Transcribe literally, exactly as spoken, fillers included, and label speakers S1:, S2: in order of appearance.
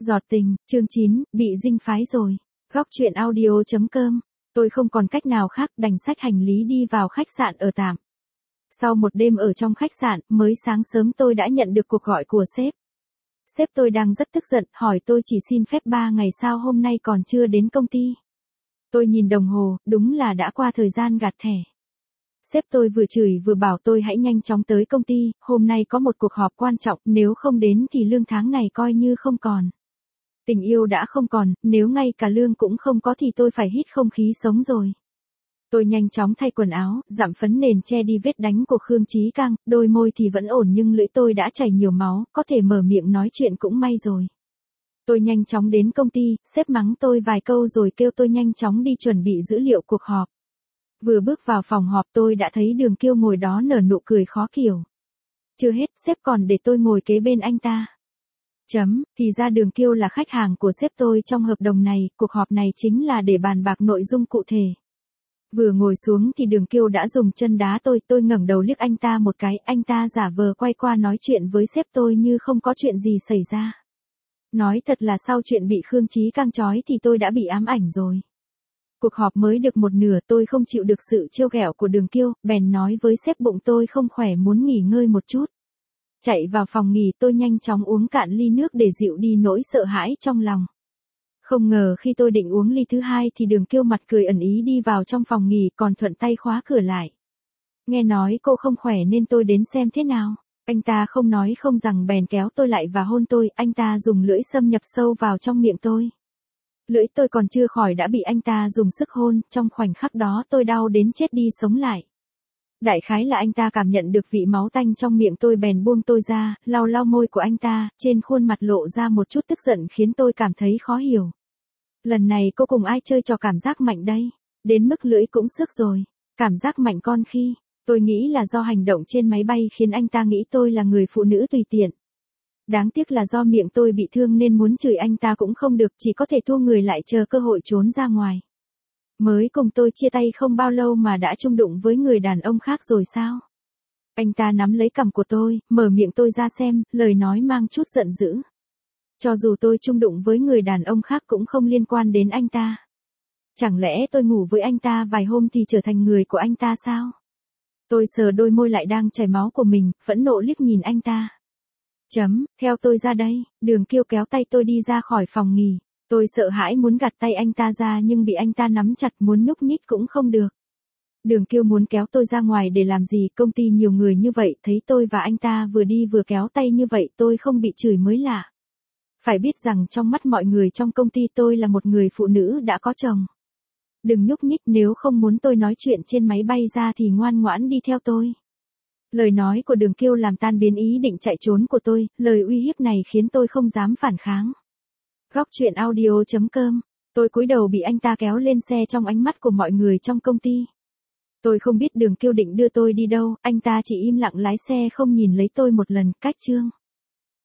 S1: Giọt tình, chương chín, bị dinh phái rồi. Góc truyện audio chấm com. Tôi không còn cách nào khác đành xách hành lý đi vào khách sạn ở tạm. Sau một đêm ở trong khách sạn, mới sáng sớm tôi đã nhận được cuộc gọi của sếp. Sếp tôi đang rất tức giận, hỏi tôi chỉ xin phép ba ngày sao hôm nay còn chưa đến công ty. Tôi nhìn đồng hồ, đúng là đã qua thời gian gạt thẻ. Sếp tôi vừa chửi vừa bảo tôi hãy nhanh chóng tới công ty, hôm nay có một cuộc họp quan trọng, nếu không đến thì lương tháng này coi như không còn. Tình yêu đã không còn, nếu ngay cả lương cũng không có thì tôi phải hít không khí sống rồi. Tôi nhanh chóng thay quần áo, dặm phấn nền che đi vết đánh của Khương Chí Cang, đôi môi thì vẫn ổn nhưng lưỡi tôi đã chảy nhiều máu, có thể mở miệng nói chuyện cũng may rồi. Tôi nhanh chóng đến công ty, sếp mắng tôi vài câu rồi kêu tôi nhanh chóng đi chuẩn bị dữ liệu cuộc họp. Vừa bước vào phòng họp tôi đã thấy Đường Kiêu ngồi đó nở nụ cười khó hiểu. Chưa hết, sếp còn để tôi ngồi kế bên anh ta. Chấm, thì ra Đường Kiêu là khách hàng của sếp tôi trong hợp đồng này, cuộc họp này chính là để bàn bạc nội dung cụ thể. Vừa ngồi xuống thì Đường Kiêu đã dùng chân đá tôi, tôi ngẩng đầu liếc anh ta một cái, anh ta giả vờ quay qua nói chuyện với sếp tôi như không có chuyện gì xảy ra. Nói thật là sau chuyện bị Khương Chí Cang trói thì tôi đã bị ám ảnh rồi. Cuộc họp mới được một nửa tôi không chịu được sự trêu ghẹo của Đường Kiêu, bèn nói với sếp bụng tôi không khỏe muốn nghỉ ngơi một chút. Chạy vào phòng nghỉ tôi nhanh chóng uống cạn ly nước để dịu đi nỗi sợ hãi trong lòng. Không ngờ khi tôi định uống ly thứ hai thì Đường Kiêu mặt cười ẩn ý đi vào trong phòng nghỉ còn thuận tay khóa cửa lại. Nghe nói cô không khỏe nên tôi đến xem thế nào. Anh ta không nói không rằng bèn kéo tôi lại và hôn tôi, anh ta dùng lưỡi xâm nhập sâu vào trong miệng tôi. Lưỡi tôi còn chưa khỏi đã bị anh ta dùng sức hôn, trong khoảnh khắc đó tôi đau đến chết đi sống lại. Đại khái là anh ta cảm nhận được vị máu tanh trong miệng tôi bèn buông tôi ra, lau lau môi của anh ta, trên khuôn mặt lộ ra một chút tức giận khiến tôi cảm thấy khó hiểu. Lần này cô cùng ai chơi trò cảm giác mạnh đây? Đến mức lưỡi cũng sức rồi. Cảm giác mạnh con khi, tôi nghĩ là do hành động trên máy bay khiến anh ta nghĩ tôi là người phụ nữ tùy tiện. Đáng tiếc là do miệng tôi bị thương nên muốn chửi anh ta cũng không được, chỉ có thể thua người lại chờ cơ hội trốn ra ngoài. Mới cùng tôi chia tay không bao lâu mà đã chung đụng với người đàn ông khác rồi sao? Anh ta nắm lấy cằm của tôi, mở miệng tôi ra xem, lời nói mang chút giận dữ. Cho dù tôi chung đụng với người đàn ông khác cũng không liên quan đến anh ta. Chẳng lẽ tôi ngủ với anh ta vài hôm thì trở thành người của anh ta sao? Tôi sờ đôi môi lại đang chảy máu của mình, phẫn nộ liếc nhìn anh ta. Chấm, theo tôi ra đây, Đường Kiêu kéo tay tôi đi ra khỏi phòng nghỉ. Tôi sợ hãi muốn gạt tay anh ta ra nhưng bị anh ta nắm chặt muốn nhúc nhích cũng không được. Đường Kiêu muốn kéo tôi ra ngoài để làm gì, công ty nhiều người như vậy, thấy tôi và anh ta vừa đi vừa kéo tay như vậy tôi không bị chửi mới lạ. Phải biết rằng trong mắt mọi người trong công ty tôi là một người phụ nữ đã có chồng. Đừng nhúc nhích, nếu không muốn tôi nói chuyện trên máy bay ra thì ngoan ngoãn đi theo tôi. Lời nói của Đường Kiêu làm tan biến ý định chạy trốn của tôi, lời uy hiếp này khiến tôi không dám phản kháng. Góc truyện audio chấm com. Tôi cúi đầu bị anh ta kéo lên xe trong ánh mắt của mọi người trong công ty. Tôi không biết Đường Kiêu định đưa tôi đi đâu, anh ta chỉ im lặng lái xe không nhìn lấy tôi một lần, cách chương.